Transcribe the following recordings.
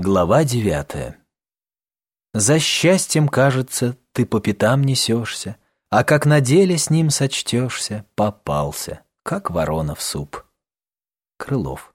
Глава 9. За счастьем, кажется, ты по пятам несешься, а как на деле с ним сочтешься, попался, как ворона в суп. Крылов.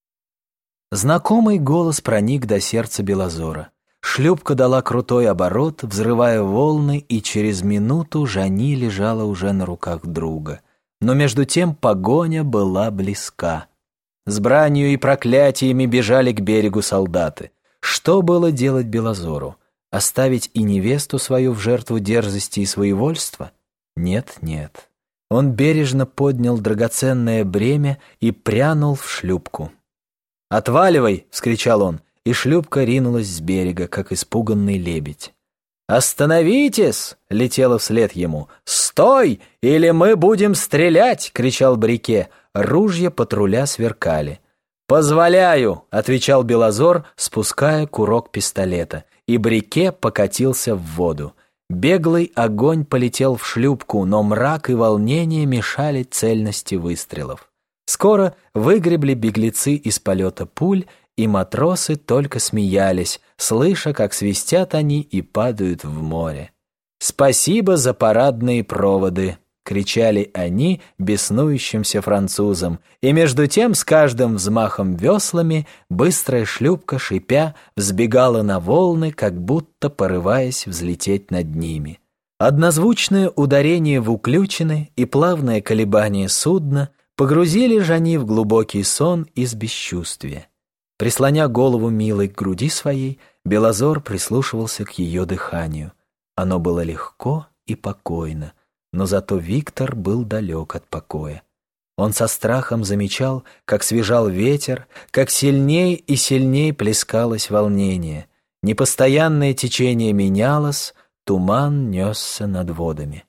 Знакомый голос проник до сердца Белозора. Шлюпка дала крутой оборот, взрывая волны, и через минуту Жани лежала уже на руках друга. Но между тем погоня была близка. С бранью и проклятиями бежали к берегу солдаты. Что было делать Белозору? Оставить и невесту свою в жертву дерзости и своевольства? Нет, нет. Он бережно поднял драгоценное бремя и прянул в шлюпку. «Отваливай!» — вскричал он, и шлюпка ринулась с берега, как испуганный лебедь. «Остановитесь!» — летело вслед ему. «Стой, или мы будем стрелять!» — кричал Брике. Ружья патруля сверкали. «Позволяю!» — отвечал Белозор, спуская курок пистолета, и Брике покатился в воду. Беглый огонь полетел в шлюпку, но мрак и волнение мешали цельности выстрелов. Скоро выгребли беглецы из полета пуль, и матросы только смеялись, слыша, как свистят они и падают в море. «Спасибо за парадные проводы!» — кричали они беснующимся французам, и между тем с каждым взмахом веслами быстрая шлюпка, шипя, взбегала на волны, как будто порываясь взлететь над ними. Однозвучное ударение в уключины и плавное колебание судна погрузили Жани в глубокий сон из бесчувствия. Прислоня голову милой к груди своей, Белозор прислушивался к ее дыханию. Оно было легко и покойно, но зато Виктор был далек от покоя. Он со страхом замечал, как свежал ветер, как сильней и сильней плескалось волнение. Непостоянное течение менялось, туман несся над водами.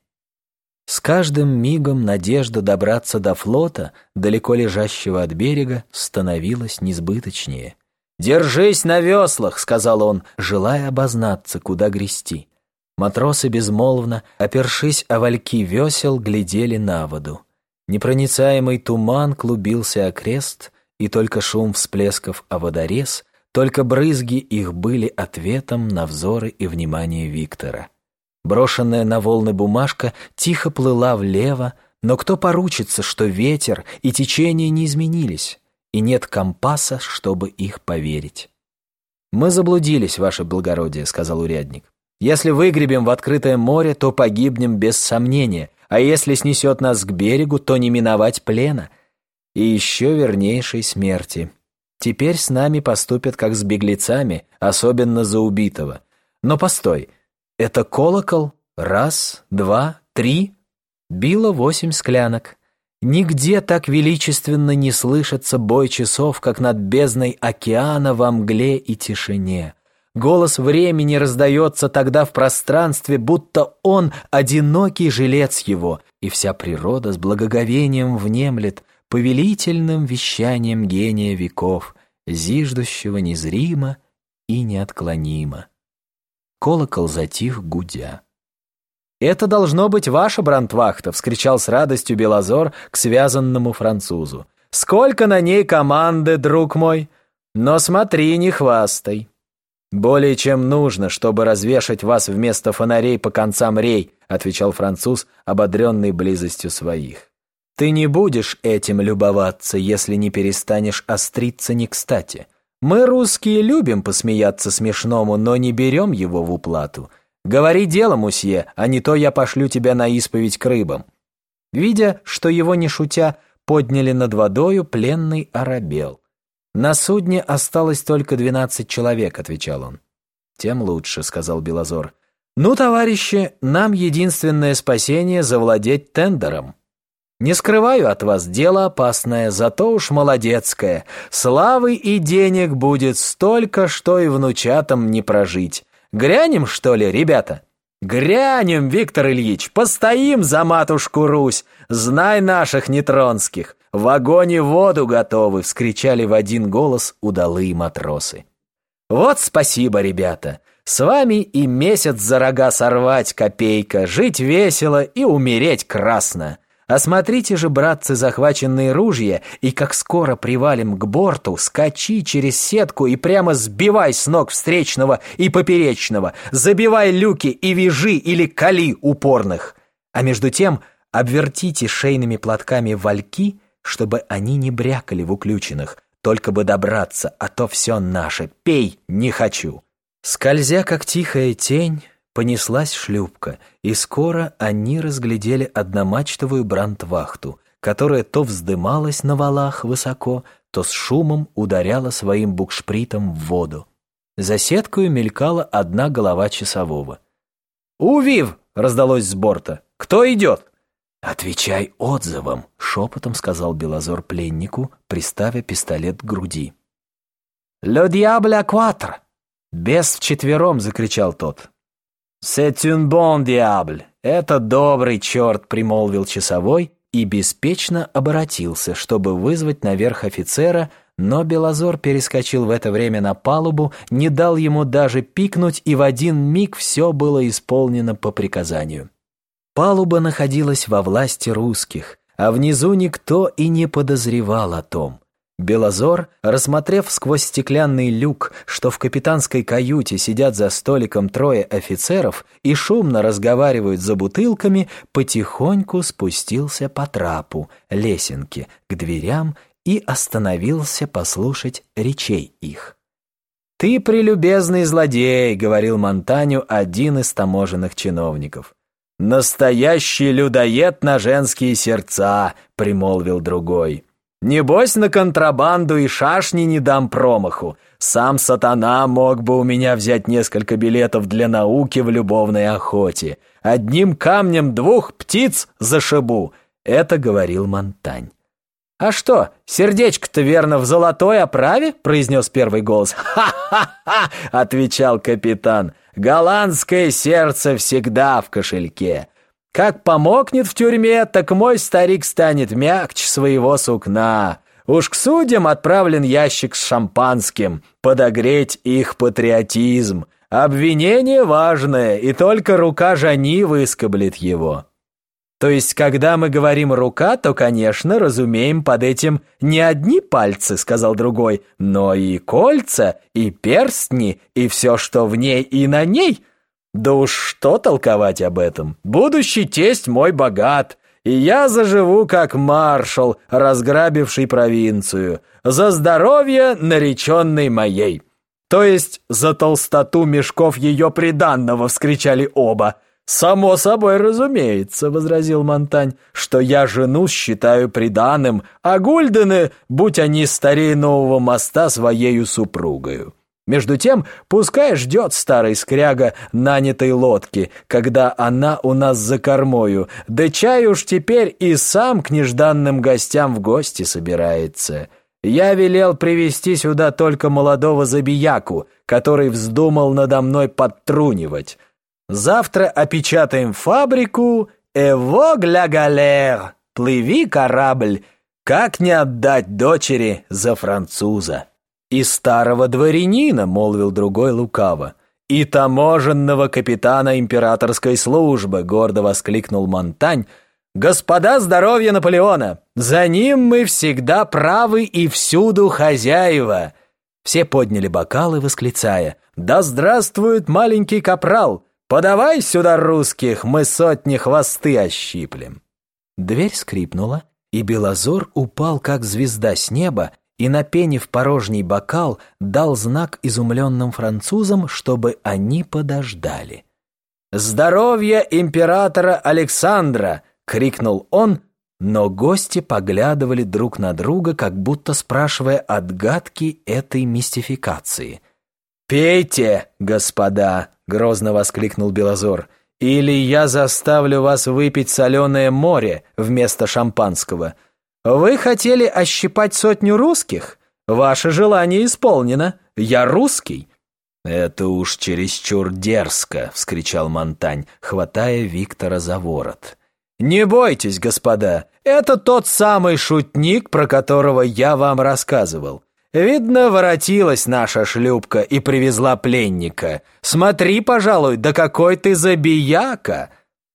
С каждым мигом надежда добраться до флота, далеко лежащего от берега, становилась несбыточнее. «Держись на веслах!» — сказал он, желая обознаться, куда грести. Матросы безмолвно, опершись о вальки весел, глядели на воду. Непроницаемый туман клубился окрест, и только шум всплесков о водорез, только брызги их были ответом на взоры и внимание Виктора. Брошенная на волны бумажка тихо плыла влево, но кто поручится, что ветер и течение не изменились, и нет компаса, чтобы их поверить? «Мы заблудились, ваше благородие», — сказал урядник. «Если выгребем в открытое море, то погибнем без сомнения, а если снесет нас к берегу, то не миновать плена и еще вернейшей смерти. Теперь с нами поступят как с беглецами, особенно за убитого. Но постой, это колокол? Раз, два, три?» Било 8 склянок. Нигде так величественно не слышится бой часов, как над бездной океана во мгле и тишине. Голос времени раздается тогда в пространстве, будто он одинокий жилец его, и вся природа с благоговением внемлет повелительным вещанием гения веков, зиждущего незримо и неотклонимо. Колокол затих, гудя. «Это должно быть ваша брандвахта!» — вскричал с радостью Белозор к связанному французу. «Сколько на ней команды, друг мой! Но смотри, не хвастай!» «Более чем нужно, чтобы развешать вас вместо фонарей по концам рей», — отвечал француз, ободренный близостью своих. «Ты не будешь этим любоваться, если не перестанешь остриться не кстати. Мы, русские, любим посмеяться смешному, но не берем его в уплату. Говори дело, мусье, а не то я пошлю тебя на исповедь к рыбам». Видя, что его, не шутя, подняли над водою, пленный оробел. «На судне осталось только 12 человек», — отвечал он. «Тем лучше», — сказал Белозор. «Ну, товарищи, нам единственное спасение — завладеть тендером. Не скрываю от вас, дело опасное, зато уж молодецкое. Славы и денег будет столько, что и внучатам не прожить. Грянем, что ли, ребята?» «Грянем, Виктор Ильич, постоим за матушку Русь, знай наших нетронских. В огонь и воду готовы!» — вскричали в один голос удалые матросы. «Вот спасибо, ребята! С вами и месяц за рога сорвать копейка, жить весело и умереть красно. Осмотрите же, братцы, захваченные ружья, и как скоро привалим к борту, скачи через сетку и прямо сбивай с ног встречного и поперечного, забивай люки и вяжи или кали упорных. А между тем обвертите шейными платками вальки, чтобы они не брякали в уключенных, только бы добраться, а то все наше, пей не хочу». Скользя, как тихая тень, понеслась шлюпка, и скоро они разглядели одномачтовую брандвахту, которая то вздымалась на валах высоко, то с шумом ударяла своим букшпритом в воду. За сеткою мелькала одна голова часового. «Увив!» — раздалось с борта. «Кто идет?» «Отвечай отзывом», — шепотом сказал Белозор пленнику, приставя пистолет к груди. «Le diable à quatre!» «Бес вчетвером!» — закричал тот. «C'est un bon diable!» «Это добрый черт!» — примолвил часовой и беспечно оборотился, чтобы вызвать наверх офицера, но Белозор перескочил в это время на палубу, не дал ему даже пикнуть, и в один миг все было исполнено по приказанию. Палуба находилась во власти русских, а внизу никто и не подозревал о том. Белозор, рассмотрев сквозь стеклянный люк, что в капитанской каюте сидят за столиком трое офицеров и шумно разговаривают за бутылками, потихоньку спустился по трапу, лесенке, к дверям и остановился послушать речей их. «Ты прелюбезный злодей», — говорил Монтаню один из таможенных чиновников. «Настоящий людоед на женские сердца», — примолвил другой. «Небось, на контрабанду и шашни не дам промаху. Сам сатана мог бы у меня взять несколько билетов для науки в любовной охоте. Одним камнем 2 птиц зашибу», — это говорил Монтань. «А что, сердечко-то верно в золотой оправе?» — произнес первый голос. «Ха-ха-ха!» — отвечал капитан. «Голландское сердце всегда в кошельке. Как помокнет в тюрьме, так мой старик станет мягче своего сукна. Уж к судьям отправлен ящик с шампанским, подогреть их патриотизм. Обвинение важное, и только рука Жани выскоблит его». То есть, когда мы говорим «рука», то, конечно, разумеем под этим не одни пальцы, сказал другой, но и кольца, и перстни, и все, что в ней и на ней. Да уж что толковать об этом? Будущий тесть мой богат, и я заживу как маршал, разграбивший провинцию, за здоровье нареченной моей. То есть за толстоту мешков ее приданного, вскричали оба. «Само собой разумеется», — возразил Монтань, «что я жену считаю приданым, а гульдены, будь они старее нового моста, своею супругою. Между тем, пускай ждет старый скряга нанятой лодки, когда она у нас за кормою, да чай уж теперь и сам к нежданным гостям в гости собирается. Я велел привести сюда только молодого забияку, который вздумал надо мной подтрунивать. Завтра опечатаем фабрику, эво гля галер, плыви, корабль, как не отдать дочери за француза». «И старого дворянина», — молвил другой лукаво. «И таможенного капитана императорской службы», — гордо воскликнул Монтань. «Господа здоровья Наполеона! За ним мы всегда правы и всюду хозяева!» Все подняли бокалы, восклицая: «Да здравствует маленький капрал! Подавай сюда русских, мы сотни хвосты ощиплем!» Дверь скрипнула, и Белозор упал, как звезда с неба, и, напенив порожний бокал, дал знак изумленным французам, чтобы они подождали. «Здоровье императора Александра!» — крикнул он, но гости поглядывали друг на друга, как будто спрашивая отгадки этой мистификации. «Пейте, господа!» — грозно воскликнул Белозор. «Или я заставлю вас выпить соленое море вместо шампанского. Вы хотели ощипать 100 русских? Ваше желание исполнено. Я русский». «Это уж чересчур дерзко!» — вскричал Монтань, хватая Виктора за ворот. «Не бойтесь, господа, это тот самый шутник, про которого я вам рассказывал. Видно, воротилась наша шлюпка и привезла пленника. Смотри, пожалуй, да какой ты забияка!»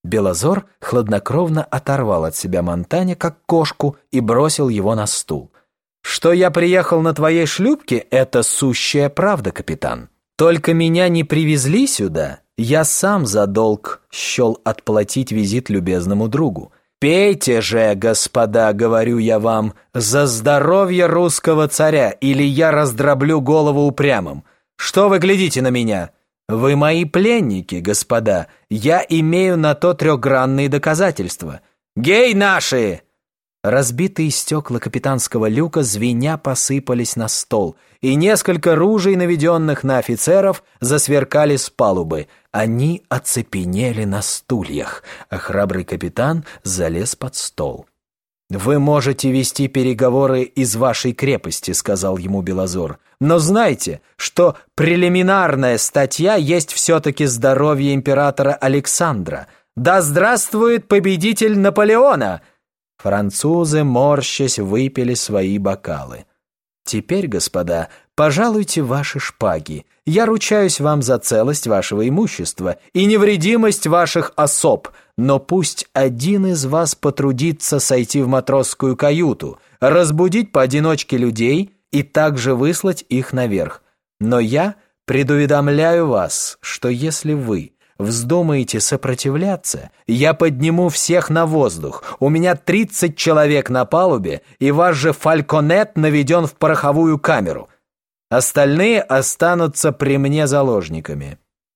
Белозор хладнокровно оторвал от себя Монтане, как кошку, и бросил его на стул. «Что я приехал на твоей шлюпке, это сущая правда, капитан. Только меня не привезли сюда, я сам за долг счел отплатить визит любезному другу. Пейте же, господа, говорю я вам, за здоровье русского царя, или я раздроблю голову упрямым. Что вы глядите на меня? Вы мои пленники, господа, я имею на то трехгранные доказательства. Гей наши!» Разбитые стекла капитанского люка звеня посыпались на стол, и несколько ружей, наведенных на офицеров, засверкали с палубы. Они оцепенели на стульях, а храбрый капитан залез под стол. «Вы можете вести переговоры из вашей крепости», — сказал ему Белозор. «Но знайте, что прелиминарная статья есть все-таки здоровье императора Александра. Да здравствует победитель Наполеона!» Французы, морщась, выпили свои бокалы. «Теперь, господа, пожалуйте ваши шпаги. Я ручаюсь вам за целость вашего имущества и невредимость ваших особ, но пусть один из вас потрудится сойти в матросскую каюту, разбудить поодиночке людей и также выслать их наверх. Но я предуведомляю вас, что если вы вздумаете сопротивляться, я подниму всех на воздух. У меня 30 человек на палубе, и ваш же фальконет наведен в пороховую камеру. Остальные останутся при мне заложниками».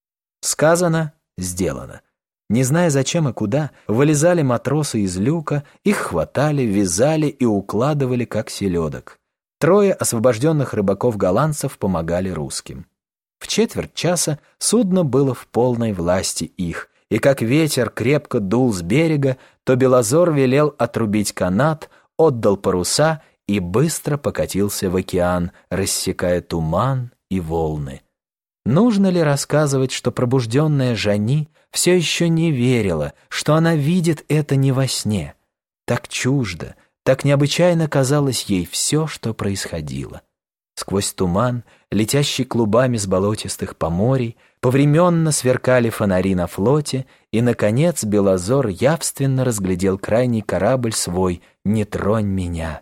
Сказано, сделано. Не зная зачем и куда, вылезали матросы из люка, их хватали, вязали и укладывали, как селедок. 3 освобожденных рыбаков-голландцев помогали русским. В четверть часа судно было в полной власти их, и как ветер крепко дул с берега, то Белозор велел отрубить канат, отдал паруса и быстро покатился в океан, рассекая туман и волны. Нужно ли рассказывать, что пробужденная Жани все еще не верила, что она видит это не во сне? Так чуждо, так необычайно казалось ей все, что происходило. Сквозь туман, летящий клубами с болотистых поморий, повременно сверкали фонари на флоте, и, наконец, Белозор явственно разглядел крайний корабль свой «Не тронь меня».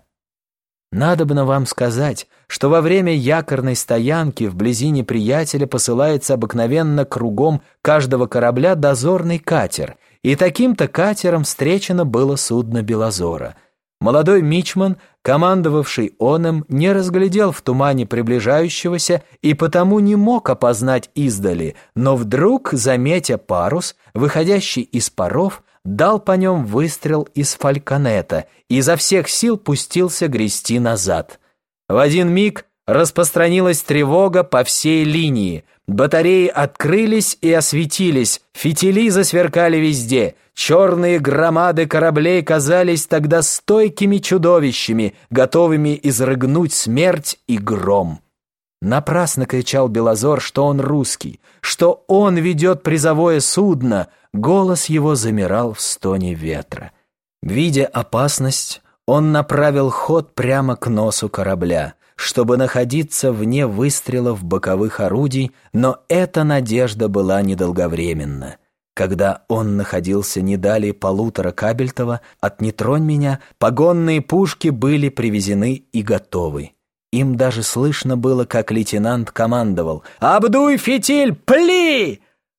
Надобно вам сказать, что во время якорной стоянки вблизи неприятеля посылается обыкновенно кругом каждого корабля дозорный катер, и таким-то катером встречено было судно Белозора. Молодой мичман, командовавший оном, не разглядел в тумане приближающегося и потому не мог опознать издали, но вдруг, заметя парус, выходящий из паров, дал по нем выстрел из фальконета и изо всех сил пустился грести назад. В один миг распространилась тревога по всей линии. Батареи открылись и осветились, фитили засверкали везде. Черные громады кораблей казались тогда стойкими чудовищами, готовыми изрыгнуть смерть и гром. Напрасно кричал Белозор, что он русский, что он ведет призовое судно. Голос его замирал в стоне ветра. Видя опасность, он направил ход прямо к носу корабля, чтобы находиться вне выстрелов боковых орудий, но эта надежда была недолговременна. Когда он находился не далее 1,5 кабельтова от «Не тронь меня», погонные пушки были привезены и готовы. Им даже слышно было, как лейтенант командовал: «Обдуй фитиль, пли!»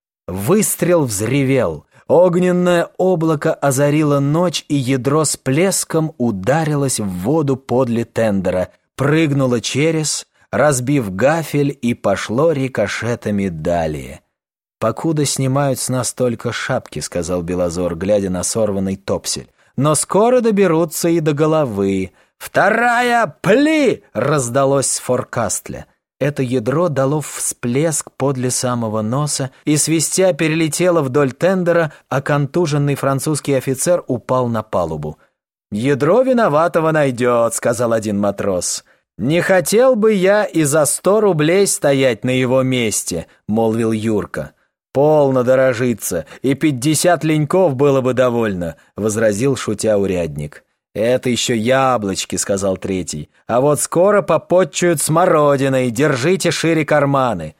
Выстрел взревел. Огненное облако озарило ночь, и ядро с плеском ударилось в воду подле тендера, прыгнуло через, разбив гафель, и пошло рикошетами далее. «Покуда снимают с нас только шапки», — сказал Белозор, глядя на сорванный топсель. «Но скоро доберутся и до головы». «Вторая, пли!» — раздалось с форкастля. Это ядро дало всплеск подле самого носа и, свистя, перелетело вдоль тендера, а контуженный французский офицер упал на палубу. «Ядро виноватого найдет», — сказал один матрос. «Не хотел бы я и за 100 рублей стоять на его месте», — молвил Юрка. «Полно дорожиться, и 50 леньков было бы довольно», — возразил шутя урядник. «Это еще яблочки», — сказал третий. «А вот скоро попотчуют смородиной, держите шире карманы».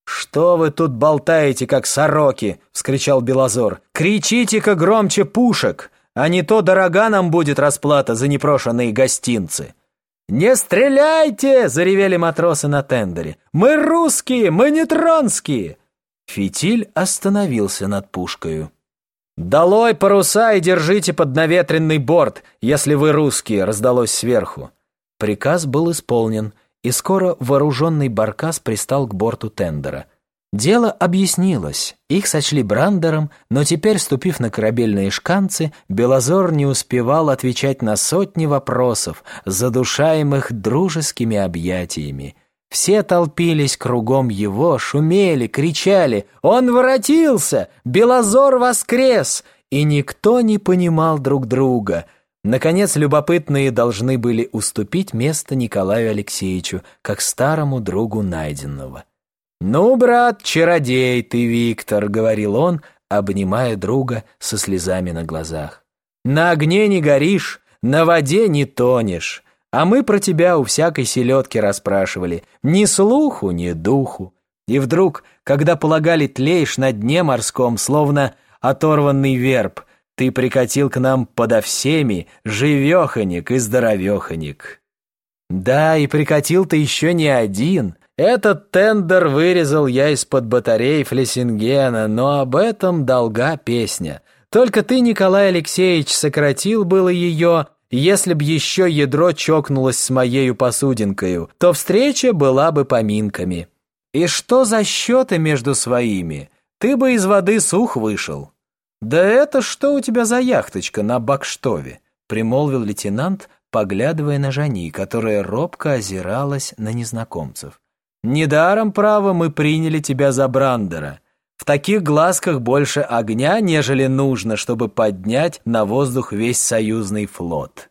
«Что вы тут болтаете, как сороки?» — вскричал Белозор. «Кричите-ка громче пушек, а не то дорога нам будет расплата за непрошенные гостинцы». «Не стреляйте!» — заревели матросы на тендере. «Мы русские, мы не тронские!» Фитиль остановился над пушкою. «Долой паруса и держите под наветренный борт, если вы русские!» — раздалось сверху. Приказ был исполнен, и скоро вооруженный баркас пристал к борту тендера. Дело объяснилось, их сочли брандером, но теперь, ступив на корабельные шканцы, Белозор не успевал отвечать на сотни вопросов, задушаемых дружескими объятиями. Все толпились кругом его, шумели, кричали: «Он воротился! Белозор воскрес!» И никто не понимал друг друга. Наконец, любопытные должны были уступить место Николаю Алексеевичу, как старому другу найденного. «Ну, брат, чародей ты, Виктор», — говорил он, обнимая друга со слезами на глазах. «На огне не горишь, на воде не тонешь, а мы про тебя у всякой селедки расспрашивали, ни слуху, ни духу. И вдруг, когда полагали, тлеешь на дне морском, словно оторванный верб, ты прикатил к нам подо всеми, живеханик и здоровеханик». «Да, и прикатил ты еще не один. Этот тендер вырезал я из-под батарей Флессингена, но об этом долга песня. Только ты, Николай Алексеевич, сократил было ее. Если б еще ядро чокнулось с моею посудинкою, то встреча была бы поминками. И что за счеты между своими? Ты бы из воды сух вышел». «Да это что у тебя за яхточка на Бакштове?» — примолвил лейтенант, поглядывая на Жани, которая робко озиралась на незнакомцев. «Недаром, право, мы приняли тебя за брандера. В таких глазках больше огня, нежели нужно, чтобы поднять на воздух весь союзный флот.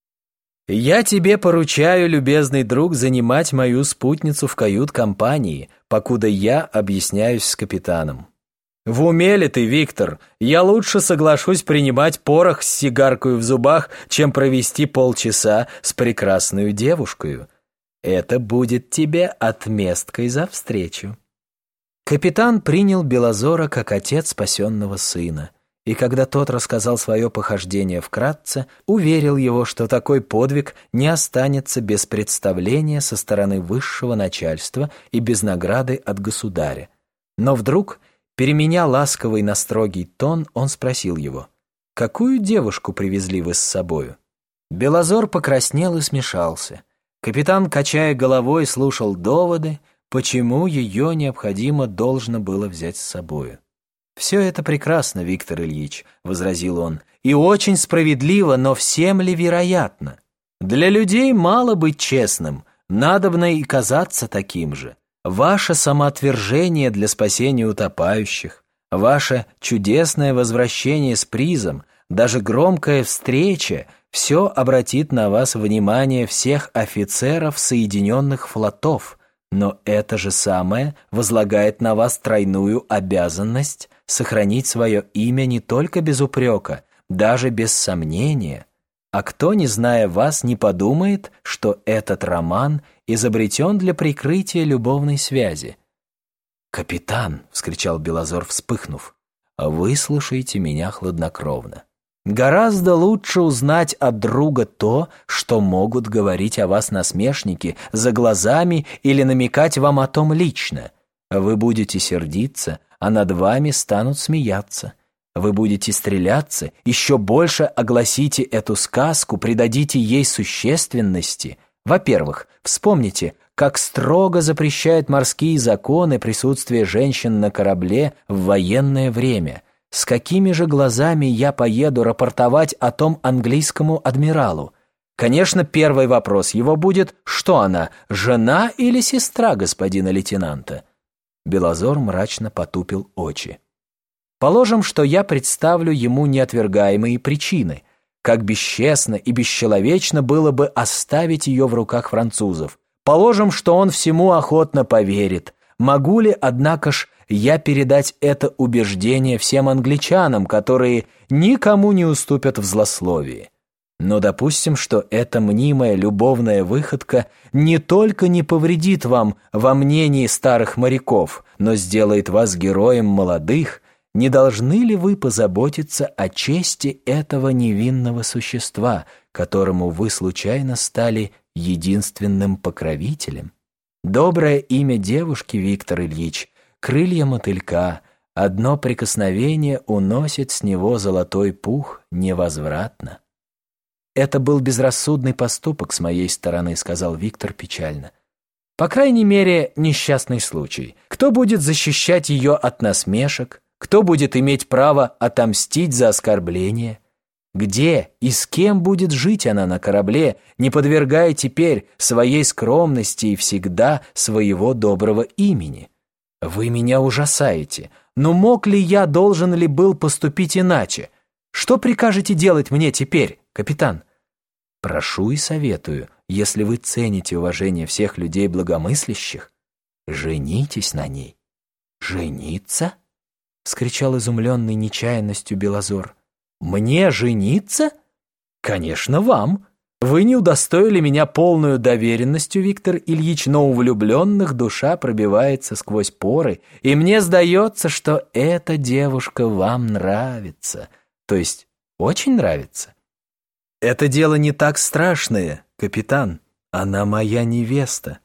Я тебе поручаю, любезный друг, занимать мою спутницу в кают-компании, покуда я объясняюсь с капитаном. В уме ли ты, Виктор? Я лучше соглашусь принимать порох с сигаркой в зубах, чем провести полчаса с прекрасной девушкой. Это будет тебе отместкой за встречу». Капитан принял Белозора как отец спасенного сына, и когда тот рассказал свое похождение вкратце, уверил его, что такой подвиг не останется без представления со стороны высшего начальства и без награды от государя. Но вдруг, переменя ласковый на строгий тон, он спросил его: «Какую девушку привезли вы с собою?» Белозор покраснел и смешался. Капитан, качая головой, слушал доводы, почему ее необходимо должно было взять с собою. «Все это прекрасно, Виктор Ильич», — возразил он, — «и очень справедливо, но всем ли вероятно? Для людей мало быть честным, надобно и казаться таким же. Ваше самоотвержение для спасения утопающих, ваше чудесное возвращение с призом, даже громкая встреча — все обратит на вас внимание всех офицеров Соединенных флотов, но это же самое возлагает на вас тройную обязанность сохранить свое имя не только без упрека, даже без сомнения. А кто, не зная вас, не подумает, что этот роман изобретен для прикрытия любовной связи?» «Капитан!» — вскричал Белозор, вспыхнув. «Выслушайте меня хладнокровно. Гораздо лучше узнать от друга то, что могут говорить о вас насмешники за глазами или намекать вам о том лично. Вы будете сердиться, а над вами станут смеяться. Вы будете стреляться, еще больше огласите эту сказку, придадите ей существенности. Во-первых, вспомните, как строго запрещают морские законы присутствие женщин на корабле в военное время. С какими же глазами я поеду рапортовать о том английскому адмиралу? Конечно, первый вопрос его будет: что она, жена или сестра господина лейтенанта?» Белозор мрачно потупил очи. «Положим, что я представлю ему неотвергаемые причины. Как бесчестно и бесчеловечно было бы оставить ее в руках французов. Положим, что он всему охотно поверит. Могу ли, однако ж, я передать это убеждение всем англичанам, которые никому не уступят в злословии? Но допустим, что эта мнимая любовная выходка не только не повредит вам во мнении старых моряков, но сделает вас героем молодых. Не должны ли вы позаботиться о чести этого невинного существа, которому вы случайно стали единственным покровителем? Доброе имя девушки, Виктор Ильич, крылья мотылька, одно прикосновение уносит с него золотой пух невозвратно. «Это был безрассудный поступок с моей стороны», — сказал Виктор печально. «По крайней мере, несчастный случай. Кто будет защищать ее от насмешек? Кто будет иметь право отомстить за оскорбление? Где и с кем будет жить она на корабле, не подвергая теперь своей скромности и всегда своего доброго имени? Вы меня ужасаете. Но мог ли я, должен ли был поступить иначе? Что прикажете делать мне теперь, капитан? Прошу и советую, если вы цените уважение всех людей благомыслящих, женитесь на ней». «Жениться?» — вскричал изумленный нечаянностью Белозор. «Мне жениться? Конечно, вам. Вы не удостоили меня полную доверенностью, Виктор Ильич, но у влюбленных душа пробивается сквозь поры, и мне сдается, что эта девушка вам нравится, то есть очень нравится. Это дело не так страшное, капитан, она моя невеста».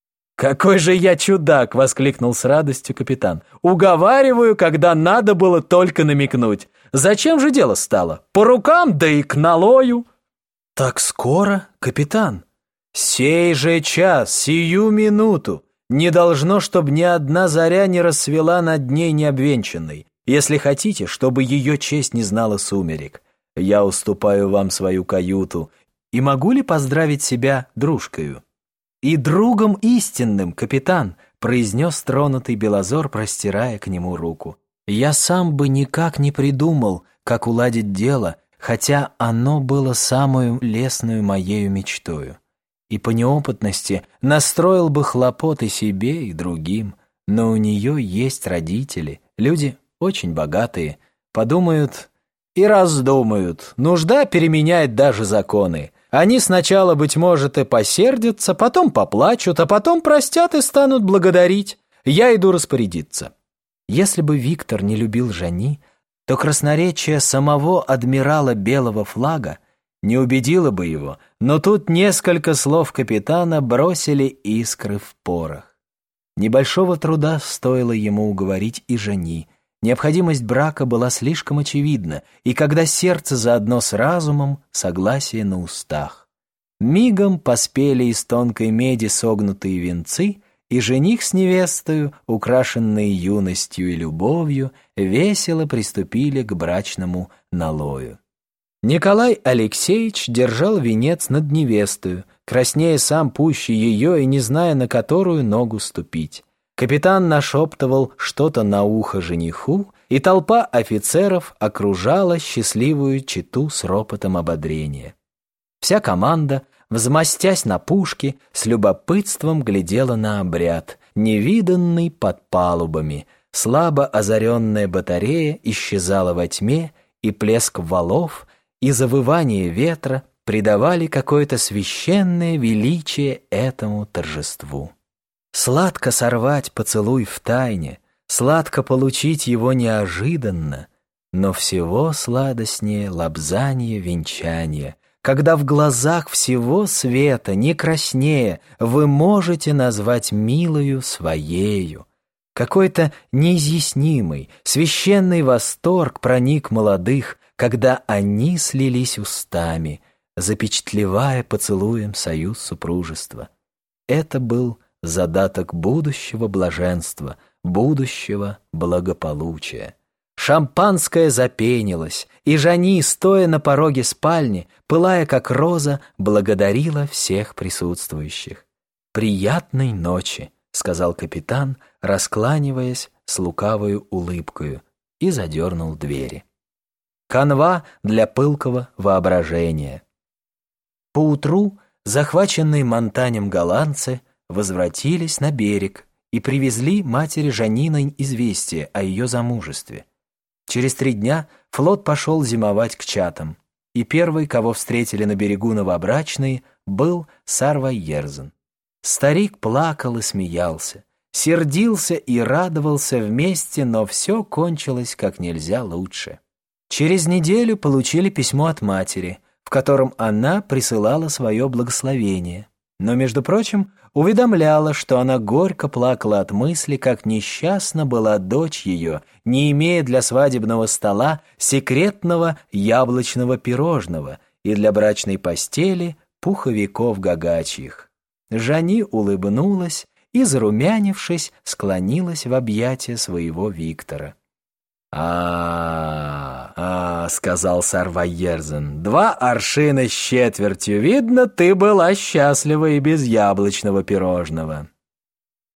«Какой же я чудак!» — воскликнул с радостью капитан. «Уговариваю, когда надо было только намекнуть. Зачем же дело стало? По рукам, да и к налою!» «Так скоро, капитан?» «Сей же час, сию минуту! Не должно, чтобы ни одна заря не рассвела над ней необвенчанной. Если хотите, чтобы ее честь не знала сумерек. Я уступаю вам свою каюту. И могу ли поздравить себя дружкою?» «И другом истинным, капитан», — произнес тронутый Белозор, простирая к нему руку. «Я сам бы никак не придумал, как уладить дело, хотя оно было самую лестную моею мечтою. И по неопытности настроил бы хлопот и себе, и другим. Но у нее есть родители, люди очень богатые, подумают и раздумают. Нужда переменяет даже законы. Они сначала, быть может, и посердятся, потом поплачут, а потом простят и станут благодарить. Я иду распорядиться». Если бы Виктор не любил Жани, то красноречие самого адмирала Белого флага не убедило бы его, но тут несколько слов капитана бросили искры в порох. Небольшого труда стоило ему уговорить и Жани. Необходимость брака была слишком очевидна, и когда сердце заодно с разумом, согласие на устах. Мигом поспели из тонкой меди согнутые венцы, и жених с невестою, украшенные юностью и любовью, весело приступили к брачному налою. Николай Алексеевич держал венец над невестою, краснея сам пуще ее и не зная, на которую ногу ступить. Капитан нашептывал что-то на ухо жениху, и толпа офицеров окружала счастливую чету с ропотом ободрения. Вся команда, взмастясь на пушки, с любопытством глядела на обряд, невиданный под палубами. Слабо озаренная батарея исчезала во тьме, и плеск валов, и завывание ветра придавали какое-то священное величие этому торжеству. Сладко сорвать поцелуй в тайне, сладко получить его неожиданно, но всего сладостнее лобзание венчания, когда в глазах всего света, не краснея, вы можете назвать милою своею. Какой-то неизъяснимый, священный восторг проник молодых, когда они слились устами, запечатлевая поцелуем союз супружества. Это был задаток будущего блаженства, будущего благополучия. Шампанское запенилось, и Жани, стоя на пороге спальни, пылая как роза, благодарила всех присутствующих. «Приятной ночи», — сказал капитан, раскланиваясь с лукавою улыбкою, и задернул двери. Канва для пылкого воображения. Поутру захваченные Монтанем голландцы возвратились на берег и привезли матери Жанины известие о ее замужестве. Через 3 дня флот пошел зимовать к Чатам. и первый, кого встретили на берегу новобрачные, был Сарвайерзен. Старик плакал и смеялся, сердился и радовался вместе, но все кончилось как нельзя лучше. Через неделю получили письмо от матери, в котором она присылала свое благословение, но, между прочим, уведомляла, что она горько плакала от мысли, как несчастна была дочь ее, не имея для свадебного стола секретного яблочного пирожного и для брачной постели пуховиков гагачьих. Жани улыбнулась и, зарумянившись, склонилась в объятия своего Виктора. Сказал Сарвайерзен, 2 аршина с четвертью, видно, ты была счастлива и без яблочного пирожного.